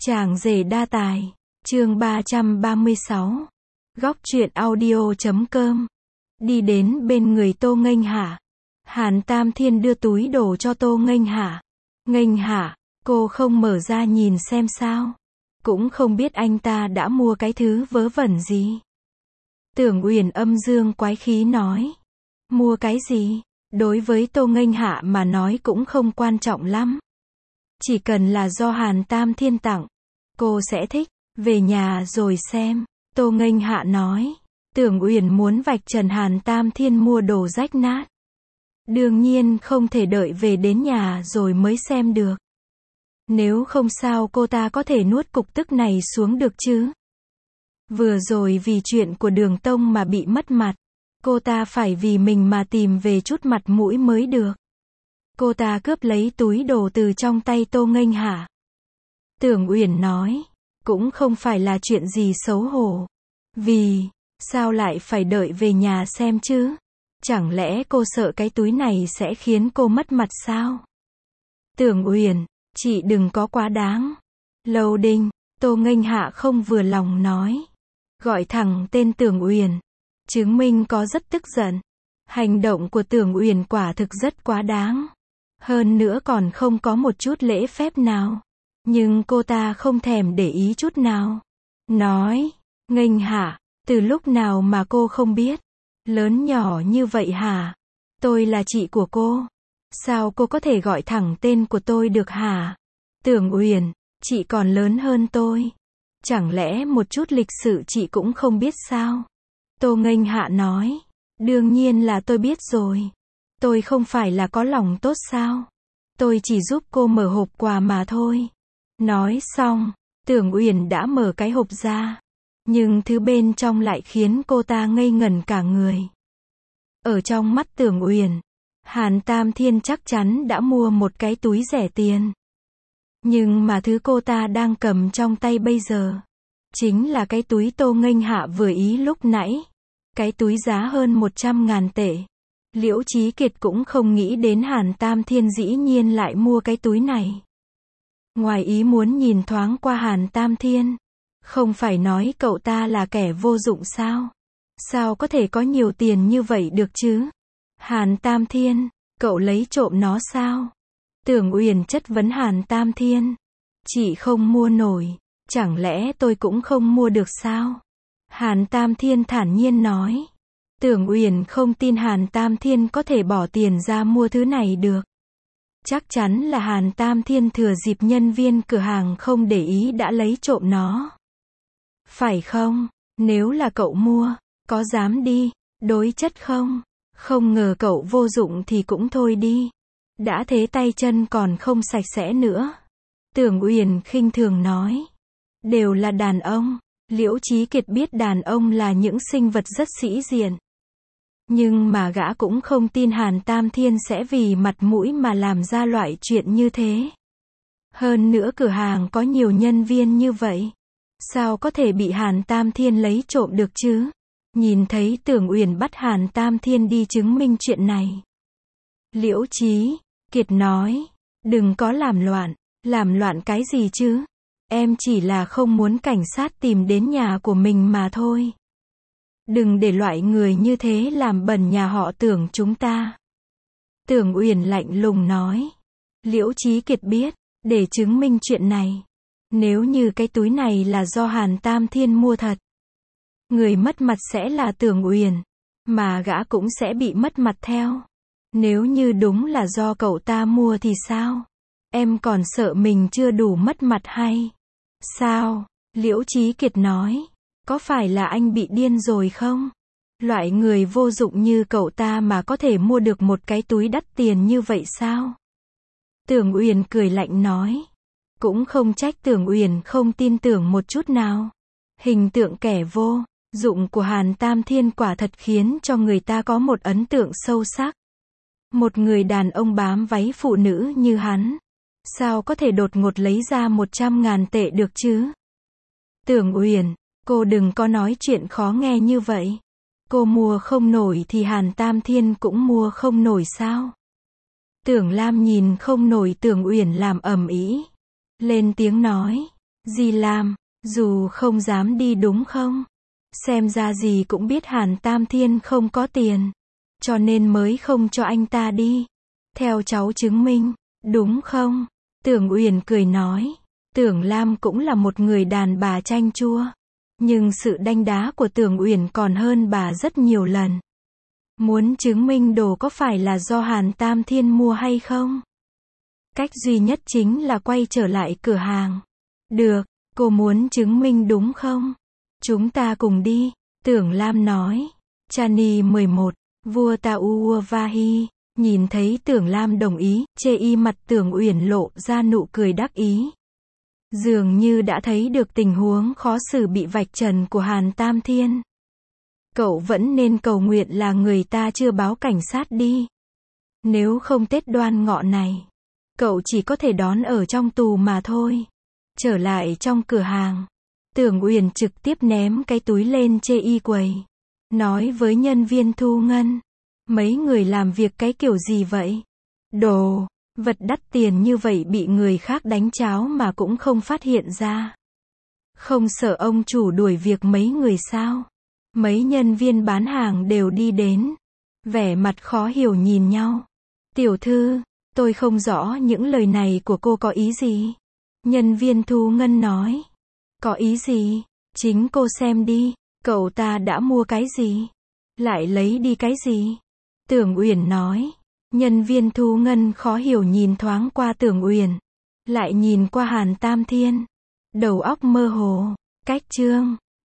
Chàng rể đa tài, chương 336. Góc truyện audio.com. Đi đến bên người Tô Nghênh Hạ. Hàn Tam Thiên đưa túi đồ cho Tô Nghênh Hạ. Nghênh Hạ, cô không mở ra nhìn xem sao? Cũng không biết anh ta đã mua cái thứ vớ vẩn gì. Tưởng Uyển âm dương quái khí nói. Mua cái gì? Đối với Tô Nghênh Hạ mà nói cũng không quan trọng lắm. Chỉ cần là do Hàn Tam Thiên tặng, cô sẽ thích. Về nhà rồi xem. Tô Nghênh Hạ nói. Tưởng Uyển muốn vạch trần Hàn Tam Thiên mua đồ rách nát. Đương nhiên không thể đợi về đến nhà rồi mới xem được. Nếu không sao cô ta có thể nuốt cục tức này xuống được chứ. Vừa rồi vì chuyện của Đường Tông mà bị mất mặt. Cô ta phải vì mình mà tìm về chút mặt mũi mới được. Cô ta cướp lấy túi đồ từ trong tay Tô Nghênh Hạ. Tưởng Uyển nói. Cũng không phải là chuyện gì xấu hổ. Vì, sao lại phải đợi về nhà xem chứ? Chẳng lẽ cô sợ cái túi này sẽ khiến cô mất mặt sao? Tưởng Uyển, chị đừng có quá đáng. Lâu Đinh, Tô Nghênh Hạ không vừa lòng nói. Gọi thẳng tên Tưởng Uyển. Chứng minh có rất tức giận. Hành động của Tưởng Uyển quả thực rất quá đáng. Hơn nữa còn không có một chút lễ phép nào. Nhưng cô ta không thèm để ý chút nào. Nói, Nghênh Hạ, từ lúc nào mà cô không biết? Lớn nhỏ như vậy hả? Tôi là chị của cô. Sao cô có thể gọi thẳng tên của tôi được hả? Tưởng Uyển, chị còn lớn hơn tôi. Chẳng lẽ một chút lịch sự chị cũng không biết sao? Tô Nghênh Hạ nói. Đương nhiên là tôi biết rồi. Tôi không phải là có lòng tốt sao? Tôi chỉ giúp cô mở hộp quà mà thôi. Nói xong, Tưởng Uyển đã mở cái hộp ra. Nhưng thứ bên trong lại khiến cô ta ngây ngẩn cả người. Ở trong mắt Tưởng Uyển, Hàn Tam Thiên chắc chắn đã mua một cái túi rẻ tiền. Nhưng mà thứ cô ta đang cầm trong tay bây giờ, chính là cái túi Tô Nghênh Hạ vừa ý lúc nãy. Cái túi giá hơn 100.000 tệ. Liễu Chí Kiệt cũng không nghĩ đến Hàn Tam Thiên dĩ nhiên lại mua cái túi này. Ngoài ý muốn nhìn thoáng qua Hàn Tam Thiên. Không phải nói cậu ta là kẻ vô dụng sao? Sao có thể có nhiều tiền như vậy được chứ? Hàn Tam Thiên, cậu lấy trộm nó sao? Tưởng Uyển chất vấn Hàn Tam Thiên. Chị không mua nổi, chẳng lẽ tôi cũng không mua được sao? Hàn Tam Thiên thản nhiên nói. Tưởng Uyển không tin Hàn Tam Thiên có thể bỏ tiền ra mua thứ này được. Chắc chắn là Hàn Tam Thiên thừa dịp nhân viên cửa hàng không để ý đã lấy trộm nó. Phải không? Nếu là cậu mua, có dám đi, đối chất không? Không ngờ cậu vô dụng thì cũng thôi đi. Đã thế tay chân còn không sạch sẽ nữa. Tưởng Uyển khinh thường nói. Đều là đàn ông. Liễu Chí Kiệt biết đàn ông là những sinh vật rất sĩ diện. Nhưng mà gã cũng không tin Hàn Tam Thiên sẽ vì mặt mũi mà làm ra loại chuyện như thế. Hơn nữa cửa hàng có nhiều nhân viên như vậy. Sao có thể bị Hàn Tam Thiên lấy trộm được chứ? Nhìn thấy Tưởng Uyển bắt Hàn Tam Thiên đi chứng minh chuyện này. Liễu Chí Kiệt nói. Đừng có làm loạn. Làm loạn cái gì chứ? Em chỉ là không muốn cảnh sát tìm đến nhà của mình mà thôi. Đừng để loại người như thế làm bẩn nhà họ Tưởng chúng ta. Tưởng Uyển lạnh lùng nói. Liễu Chí Kiệt biết, để chứng minh chuyện này. Nếu như cái túi này là do Hàn Tam Thiên mua thật. Người mất mặt sẽ là Tưởng Uyển. Mà gã cũng sẽ bị mất mặt theo. Nếu như đúng là do cậu ta mua thì sao? Em còn sợ mình chưa đủ mất mặt hay? Sao? Liễu Chí Kiệt nói. Có phải là anh bị điên rồi không? Loại người vô dụng như cậu ta mà có thể mua được một cái túi đắt tiền như vậy sao? Tưởng Uyển cười lạnh nói. Cũng không trách Tưởng Uyển không tin tưởng một chút nào. Hình tượng kẻ vô dụng của Hàn Tam Thiên quả thật khiến cho người ta có một ấn tượng sâu sắc. Một người đàn ông bám váy phụ nữ như hắn. Sao có thể đột ngột lấy ra 100.000 tệ được chứ? Tưởng Uyển, cô đừng có nói chuyện khó nghe như vậy. Cô mua không nổi thì Hàn Tam Thiên cũng mua không nổi sao? Tưởng Lam nhìn không nổi Tưởng Uyển làm ầm ĩ. Lên tiếng nói. Dì làm, dù không dám đi đúng không? Xem ra dì cũng biết Hàn Tam Thiên không có tiền, cho nên mới không cho anh ta đi. Theo cháu chứng minh, đúng không? Tưởng Uyển cười nói. Tưởng Lam cũng là một người đàn bà chanh chua. Nhưng sự đanh đá của Tưởng Uyển còn hơn bà rất nhiều lần. Muốn chứng minh đồ có phải là do Hàn Tam Thiên mua hay không? Cách duy nhất chính là quay trở lại cửa hàng. Được, cô muốn chứng minh đúng không? Chúng ta cùng đi, Tưởng Lam nói. Chani 11, vua Tauvahi, nhìn thấy Tưởng Lam đồng ý, chê y mặt Tưởng Uyển lộ ra nụ cười đắc ý. Dường như đã thấy được tình huống khó xử bị vạch trần của Hàn Tam Thiên. Cậu vẫn nên cầu nguyện là người ta chưa báo cảnh sát đi. Nếu không Tết Đoan Ngọ này, cậu chỉ có thể đón ở trong tù mà thôi. Trở lại trong cửa hàng, Tưởng Uyển trực tiếp ném cái túi lên chê y quầy. Nói với nhân viên thu ngân. Mấy người làm việc cái kiểu gì vậy? Đồ, vật đắt tiền như vậy bị người khác đánh cháo mà cũng không phát hiện ra. Không sợ ông chủ đuổi việc mấy người sao? Mấy nhân viên bán hàng đều đi đến. Vẻ mặt khó hiểu nhìn nhau. Tiểu thư, tôi không rõ những lời này của cô có ý gì. Nhân viên thu ngân nói. Có ý gì? Chính cô xem đi, cậu ta đã mua cái gì? Lại lấy đi cái gì? Tưởng Uyển nói. Nhân viên thu ngân khó hiểu nhìn thoáng qua Tưởng Uyển. Lại nhìn qua Hàn Tam Thiên. Đầu óc mơ hồ. Cách chương